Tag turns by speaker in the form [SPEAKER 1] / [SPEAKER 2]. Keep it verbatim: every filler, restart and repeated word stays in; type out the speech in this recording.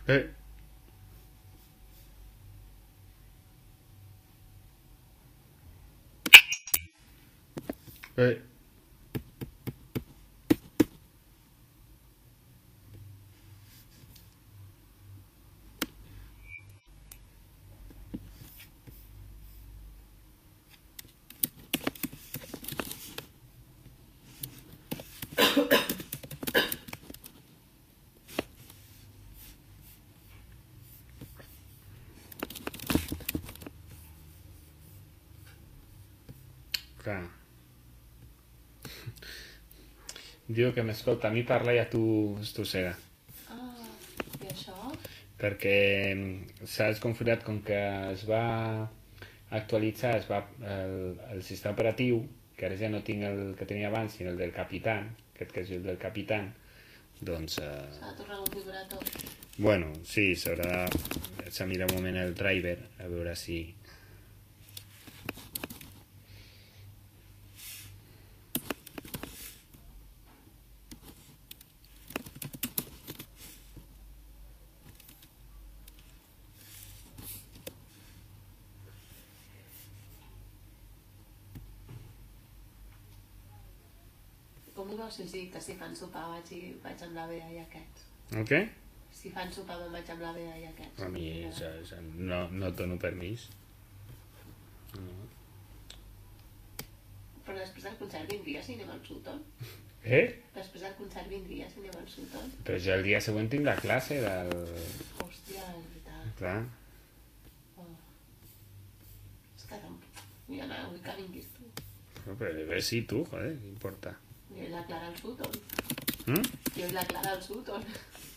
[SPEAKER 1] Eh. Eh. Clar. Diu que m'escolta, a mi parla i a tu estossega.
[SPEAKER 2] Ah, i això?
[SPEAKER 1] Perquè s'ha desconfigurat, com que es va actualitzar es va, el, el sistema operatiu, que ara ja no tinc el que tenia abans, sinó el del Capitán, aquest que és el del Capitán, doncs... Eh...
[SPEAKER 2] S'ha de tornar a configurar tot.
[SPEAKER 1] Bueno, sí, s'haurà de... S'ha mirat un moment el driver, a veure si...
[SPEAKER 2] Com ho veus si els dic que si fan sopar vaig, i, vaig amb la Bea i aquests?
[SPEAKER 1] El què?
[SPEAKER 2] Si fan sopar me'n vaig amb la Bea i aquests.
[SPEAKER 1] A mi ja, ja, no, no et dono permís. No.
[SPEAKER 2] Però després del concert vindria si anem al Sutton?
[SPEAKER 1] Eh?
[SPEAKER 2] Després del concert vindria si anem al Sutton?
[SPEAKER 1] Però jo el dia següent tinc la classe del...
[SPEAKER 2] Hòstia, és veritat.
[SPEAKER 1] Clar.
[SPEAKER 2] Oh. És que tampoc... Jo no vull que vinguis tu.
[SPEAKER 1] No, però bé, sí, tu, joder, què importa?
[SPEAKER 2] Jo i la Clara al Sutton.
[SPEAKER 1] Mm?
[SPEAKER 2] Jo i la Clara al Sutton.